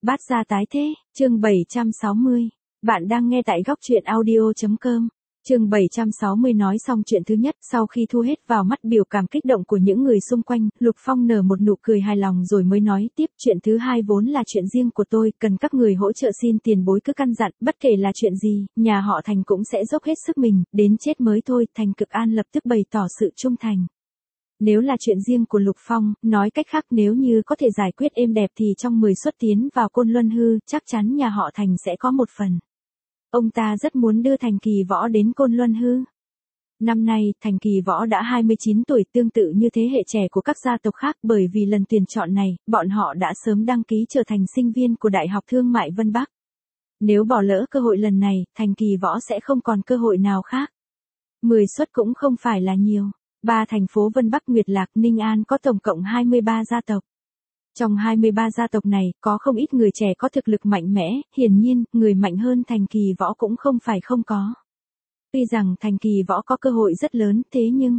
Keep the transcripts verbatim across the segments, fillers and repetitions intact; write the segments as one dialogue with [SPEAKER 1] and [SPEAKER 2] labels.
[SPEAKER 1] Bát gia tái thế, chương bảy trăm sáu mươi. Bạn đang nghe tại góc truyện audio chấm com. Chương bảy trăm sáu mươi nói xong chuyện thứ nhất, sau khi thu hết vào mắt biểu cảm kích động của những người xung quanh, Lục Phong nở một nụ cười hài lòng rồi mới nói tiếp, chuyện thứ hai vốn là chuyện riêng của tôi, cần các người hỗ trợ xin tiền bối cứ căn dặn, bất kể là chuyện gì, nhà họ Thành cũng sẽ dốc hết sức mình, đến chết mới thôi. Thành Cực An lập tức bày tỏ sự trung thành. Nếu là chuyện riêng của Lục Phong, nói cách khác nếu như có thể giải quyết êm đẹp thì trong mười suất tiến vào Côn Luân Hư, chắc chắn nhà họ Thành sẽ có một phần. Ông ta rất muốn đưa Thành Kỳ Võ đến Côn Luân Hư. Năm nay, Thành Kỳ Võ đã hai mươi chín tuổi, tương tự như thế hệ trẻ của các gia tộc khác, bởi vì lần tuyển chọn này, bọn họ đã sớm đăng ký trở thành sinh viên của Đại học Thương mại Vân Bắc. Nếu bỏ lỡ cơ hội lần này, Thành Kỳ Võ sẽ không còn cơ hội nào khác. mười suất cũng không phải là nhiều. Ba thành phố Vân Bắc, Nguyệt Lạc, Ninh An có tổng cộng hai mươi ba gia tộc. Trong hai mươi ba gia tộc này, có không ít người trẻ có thực lực mạnh mẽ, hiển nhiên, người mạnh hơn Thành Kỳ Võ cũng không phải không có. Tuy rằng Thành Kỳ Võ có cơ hội rất lớn, thế nhưng,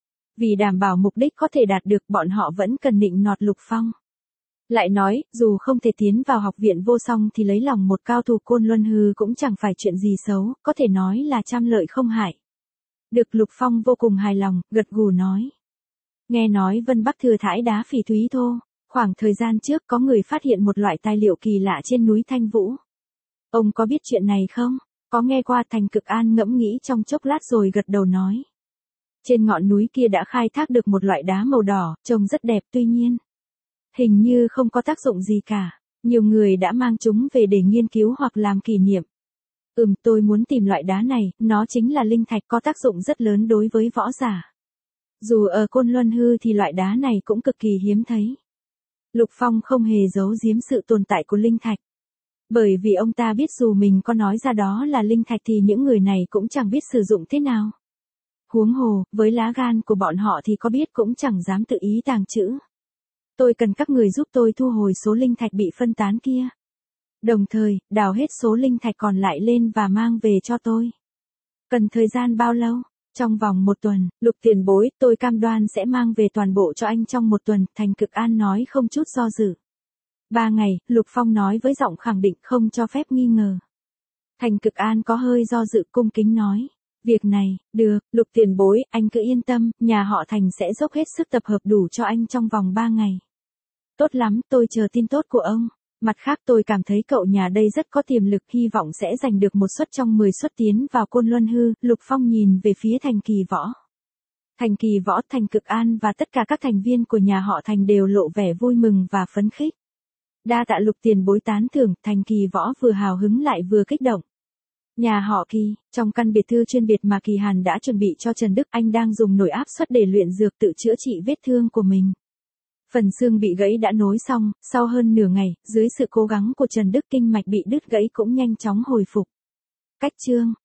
[SPEAKER 1] vì đảm bảo mục đích có thể đạt được, bọn họ vẫn cần nịnh nọt Lục Phong. Lại nói, dù không thể tiến vào học viện vô song thì lấy lòng một cao thủ Côn Luân Hư cũng chẳng phải chuyện gì xấu, có thể nói là trăm lợi không hại. Được Lục Phong vô cùng hài lòng, gật gù nói. Nghe nói Vân Bắc thừa thãi đá phỉ thúy thô, khoảng thời gian trước có người phát hiện một loại tài liệu kỳ lạ trên núi Thanh Vũ. Ông có biết chuyện này không? Có nghe qua. Thành Cực An ngẫm nghĩ trong chốc lát rồi gật đầu nói. Trên ngọn núi kia đã khai thác được một loại đá màu đỏ, trông rất đẹp, tuy nhiên hình như không có tác dụng gì cả. Nhiều người đã mang chúng về để nghiên cứu hoặc làm kỷ niệm. Ừm, tôi muốn tìm loại đá này, nó chính là linh thạch, có tác dụng rất lớn đối với võ giả. Dù ở Côn Luân Hư thì loại đá này cũng cực kỳ hiếm thấy. Lục Phong không hề giấu giếm sự tồn tại của linh thạch. Bởi vì ông ta biết dù mình có nói ra đó là linh thạch thì những người này cũng chẳng biết sử dụng thế nào. Huống hồ, với lá gan của bọn họ thì có biết cũng chẳng dám tự ý tàng trữ. Tôi cần các người giúp tôi thu hồi số linh thạch bị phân tán kia. Đồng thời, đào hết số linh thạch còn lại lên và mang về cho tôi. Cần thời gian bao lâu? Trong vòng một tuần. Lục tiền bối, tôi cam đoan sẽ mang về toàn bộ cho anh trong một tuần, Thành Cực An nói không chút do dự. Ba ngày, Lục Phong nói với giọng khẳng định, không cho phép nghi ngờ. Thành Cực An có hơi do dự, cung kính nói. Việc này, được, Lục tiền bối, anh cứ yên tâm, nhà họ Thành sẽ dốc hết sức tập hợp đủ cho anh trong vòng ba ngày. Tốt lắm, tôi chờ tin tốt của ông. Mặt khác tôi cảm thấy cậu nhà đây rất có tiềm lực, hy vọng sẽ giành được một suất trong mười suất tiến vào Côn Luân Hư. Lục Phong nhìn về phía Thành Kỳ Võ. Thành Kỳ Võ, Thành Cực An và tất cả các thành viên của nhà họ Thành đều lộ vẻ vui mừng và phấn khích. Đa tạ Lục tiền bối tán thưởng. Thành Kỳ Võ vừa hào hứng lại vừa kích động. Nhà họ Kỳ, trong căn biệt thự chuyên biệt mà Kỳ Hàn đã chuẩn bị cho Trần Đức, anh đang dùng nồi áp suất để luyện dược tự chữa trị vết thương của mình. Phần xương bị gãy đã nối xong, sau hơn nửa ngày, dưới sự cố gắng của Trần Đức, kinh mạch bị đứt gãy cũng nhanh chóng hồi phục. Cách chương